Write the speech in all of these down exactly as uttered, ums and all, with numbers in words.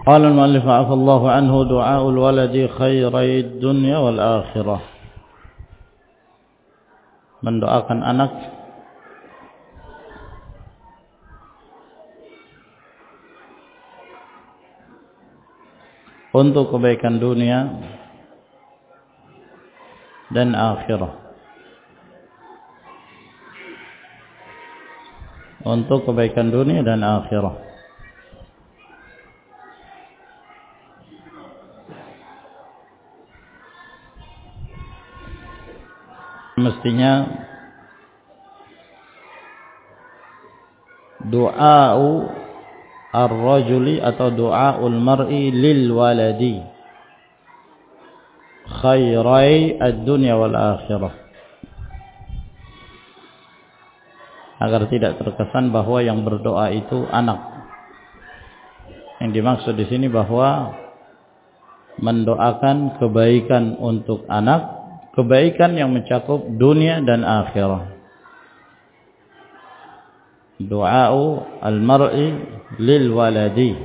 قال المؤلف عفى الله عنه دعاء الولد خيري الدنيا والآخرة. Mendoakan anak untuk kebaikan dunia dan akhirah. Untuk kebaikan dunia dan akhirah. Mestinya du'a'u ar-rajuli atau du'a'ul mar'i lil waladi khairai ad-dunya wal akhirah, agar tidak terkesan bahwa yang berdoa itu anak. Yang dimaksud di sini bahwa mendoakan kebaikan untuk anak, kebaikan yang mencakup dunia dan akhirah. Du'a'u al-mar'i lil waladi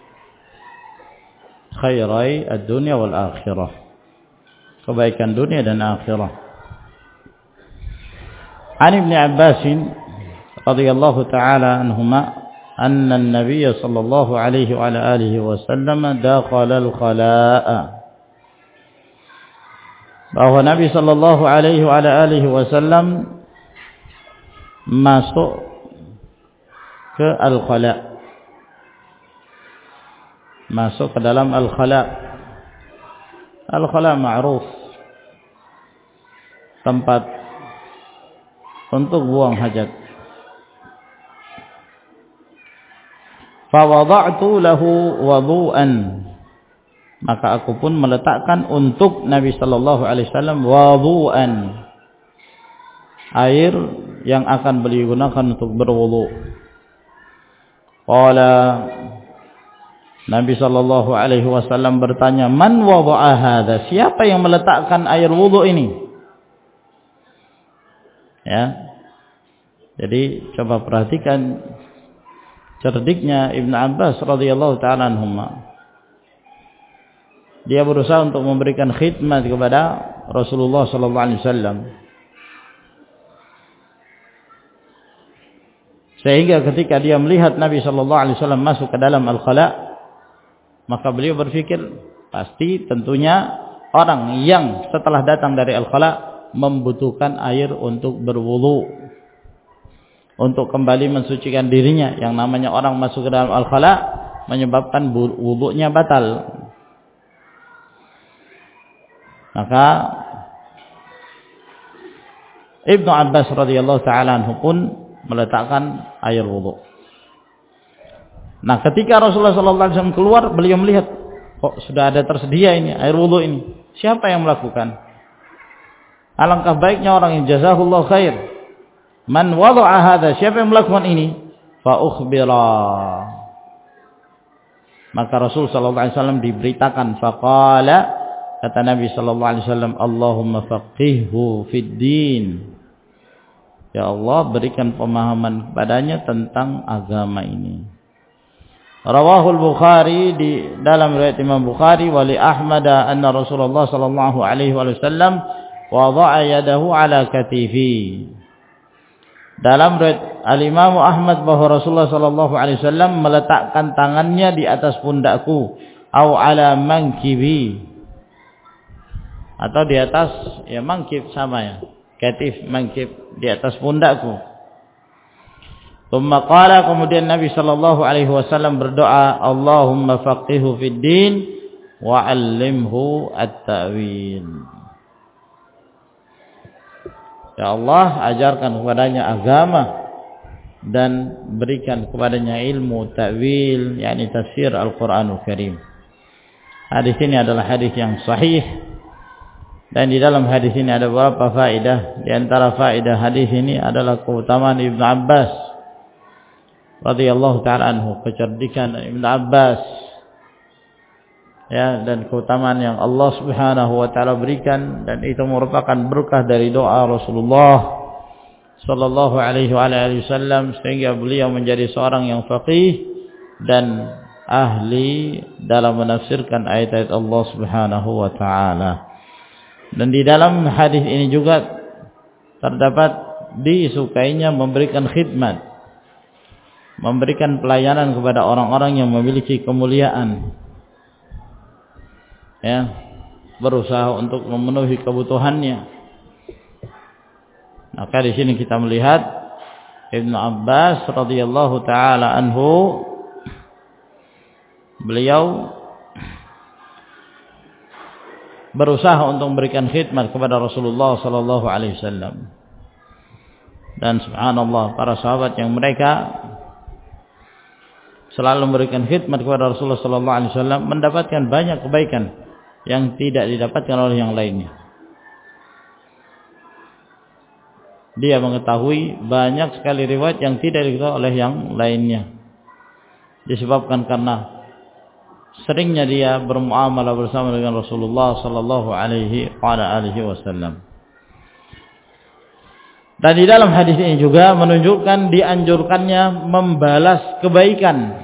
khairai ad-dunya wal akhirah, kebaikan dunia dan akhirah. An Ibn Abbas radhiyallahu ta'ala anhuma anna an-nabiy sallallahu alaihi wa ala alihi wasallam dakhala al-khala'a, bahwa Nabi sallallahu alaihi wa ala alihi wasallam masuk ke al-khala, masuk ke dalam al-khala. Al-khala ma'ruf, tempat untuk buang hajat. Fa wada'tu lahu wudu'an, maka aku pun meletakkan untuk Nabi sallallahu alaihi wasallam wudu'an, air yang akan beliau gunakan untuk berwudu. Qala, Nabi sallallahu alaihi wasallam bertanya, man wada'a hadza? Siapa yang meletakkan air wudu ini? Ya. Jadi coba perhatikan cerdiknya Ibn Abbas radhiyallahu ta'ala anhuma. Dia berusaha untuk memberikan khidmat kepada Rasulullah sallallahu alaihi wasallam, sehingga ketika dia melihat Nabi sallallahu alaihi wasallam masuk ke dalam al-khala, maka beliau berpikir pasti tentunya orang yang setelah datang dari al-khala membutuhkan air untuk berwudu, untuk kembali mensucikan dirinya. Yang namanya orang masuk ke dalam al-khala menyebabkan wudunya batal. Maka Ibnu Abbas radhiyallahu ta'ala anhu pun meletakkan air wudu. Nah, ketika Rasulullah sallallahu alaihi wasallam keluar, beliau melihat kok sudah ada tersedia ini air wudu ini. Siapa yang melakukan? Alangkah baiknya orang yang jazahullahu khair. Man wada'a hadza? Siapa yang melakukan ini? Fa ukhbira. Maka Rasul sallallahu alaihi wasallam diberitakan, faqala, kata Nabi sallallahu alaihi wasallam, Allahumma faqihhu fid din. Ya Allah, berikan pemahaman kepadanya tentang agama ini. Rawahul Bukhari, di dalam riwayat Imam Bukhari, wa li Ahmad anna Rasulullah sallallahu alaihi wasallam wada'a yadahu ala katifi. Dalam riwayat Al-Imam Ahmad bahwa Rasulullah sallallahu alaihi wasallam meletakkan tangannya di atas pundakku, au ala mankibi, atau di atas, ya mangkib sama ya, katif mangkib, di atas pundakku. Tsumma qala, kemudian Nabi sallallahu alaihi wasallam berdoa, Allahumma faqihhu fid din wa 'allimhu at-ta'wil. Ya Allah, ajarkan kepadanya agama dan berikan kepadanya ilmu ta'wil, yakni tafsir Al-Qur'anul Karim. Hadis ini adalah hadis yang sahih. Dan di dalam hadis ini ada beberapa faedah. Di antara faedah hadis ini adalah keutamaan Ibnu Abbas radhiyallahu ta'ala anhu, kecerdikan Ibnu Abbas, ya, dan keutamaan yang Allah Subhanahu wa taala berikan, dan itu merupakan berkah dari doa Rasulullah sallallahu alaihi wa alihi wasallam, sehingga beliau menjadi seorang yang faqih dan ahli dalam menafsirkan ayat-ayat Allah Subhanahu wa taala. Dan di dalam hadis ini juga terdapat disukainya memberikan khidmat, memberikan pelayanan kepada orang-orang yang memiliki kemuliaan. Ya, berusaha untuk memenuhi kebutuhannya. Maka di sini kita melihat Ibnu Abbas radhiyallahu taala anhu, beliau berusaha untuk memberikan khidmat kepada Rasulullah sallallahu alaihi wasallam. Dan subhanallah, para sahabat yang mereka selalu memberikan khidmat kepada Rasulullah sallallahu alaihi wasallam mendapatkan banyak kebaikan yang tidak didapatkan oleh yang lainnya. Dia mengetahui banyak sekali riwayat yang tidak diketahui oleh yang lainnya, disebabkan karena seringnya dia bermuamalah bersama dengan Rasulullah sallallahu alaihi wasallam. Dan di dalam hadis ini juga menunjukkan dianjurkannya membalas kebaikan.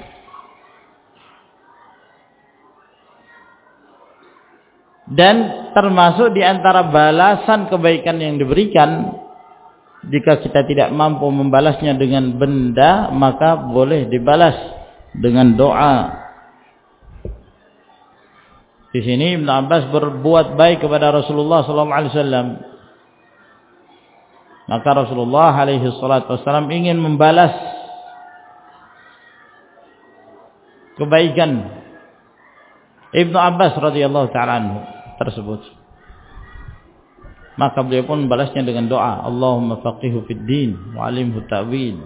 Dan termasuk di antara balasan kebaikan yang diberikan, jika kita tidak mampu membalasnya dengan benda, maka boleh dibalas dengan doa. Di sini Ibnu Abbas berbuat baik kepada Rasulullah sallallahu alaihi wasallam. Maka Rasulullah alaihi salatu wasallam ingin membalas kebaikan Ibnu Abbas radhiyallahu ta'ala anhu tersebut. Maka beliau pun membalasnya dengan doa, Allahumma faqihu fid din wa 'allimhu ta'wil.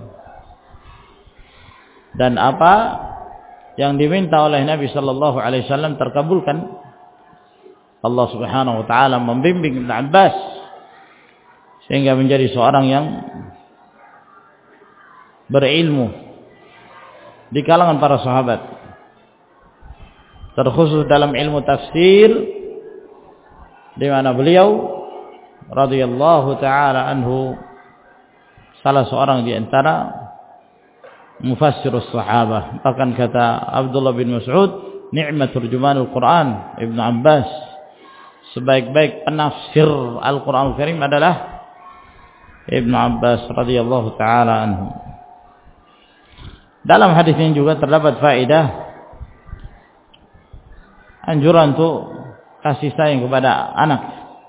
Dan apa yang diminta oleh Nabi sallallahu alaihi wasallam terkabulkan. Allah Subhanahu wa taala membimbing Ibnu Abbas sehingga menjadi seorang yang berilmu di kalangan para sahabat, terkhusus dalam ilmu tafsir, di mana beliau radhiyallahu taala anhu salah seorang di antara mufassirus sahabah. Bahkan kata Abdullah bin Mas'ud, ni'mat turjumanul Quran Ibnu Abbas, sebaik-baik penafsir Al-Qur'an Al-Karim adalah Ibnu Abbas radhiyallahu taala anhu. Dalam hadis ini juga terdapat faedah anjuran untuk kasih sayang kepada anak.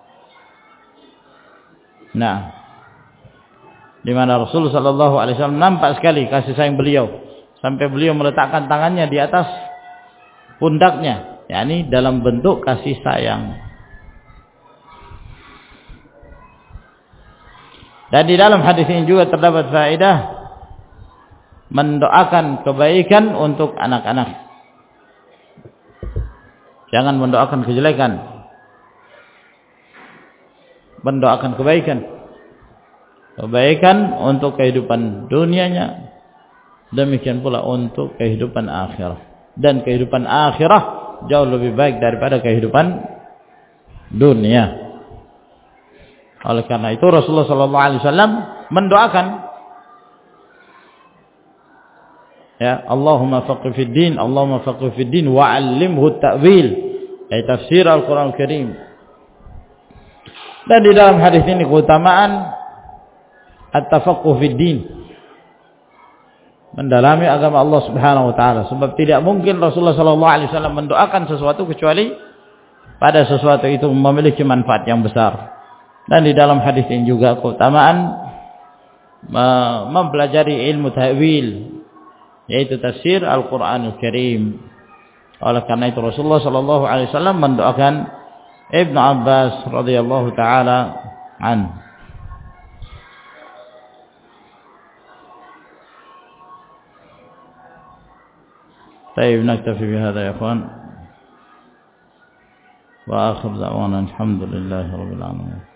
Nah, di mana Rasulullah sallallahu alaihi wasallam nampak sekali kasih sayang beliau sampai beliau meletakkan tangannya di atas pundaknya, yakni dalam bentuk kasih sayang. Dan di dalam hadis ini juga terdapat faedah mendoakan kebaikan untuk anak-anak. Jangan mendoakan kejelekan, mendoakan kebaikan. Kebaikan untuk kehidupan dunianya, demikian pula untuk kehidupan akhirat. Dan kehidupan akhirat jauh lebih baik daripada kehidupan dunia. Oleh karena itu Rasulullah sallallahu alaihi wasallam mendoakan, ya, Allahumma faqih fid din, Allahumma faqih fid din wa 'allimhu ta'wil, ay tafsir Al-Qur'an Al-Karim. Dan di dalam hadis ini keutamaan at-tafaqquh fid din, mendalami agama Allah Subhanahu wa taala, sebab tidak mungkin Rasulullah sallallahu alaihi wasallam mendoakan sesuatu kecuali pada sesuatu itu memiliki manfaat yang besar. Dan di dalam hadis ini juga keutamaan mempelajari ilmu ta'wil, yaitu tafsir Al-Qur'an Al-Karim. Oleh karena itu Rasulullah sallallahu alaihi wasallam mendoakan Ibnu Abbas radhiyallahu taala anhu. طيب نكتفي بهذا يا اخوان واخر دعوانا الحمد لله رب العالمين.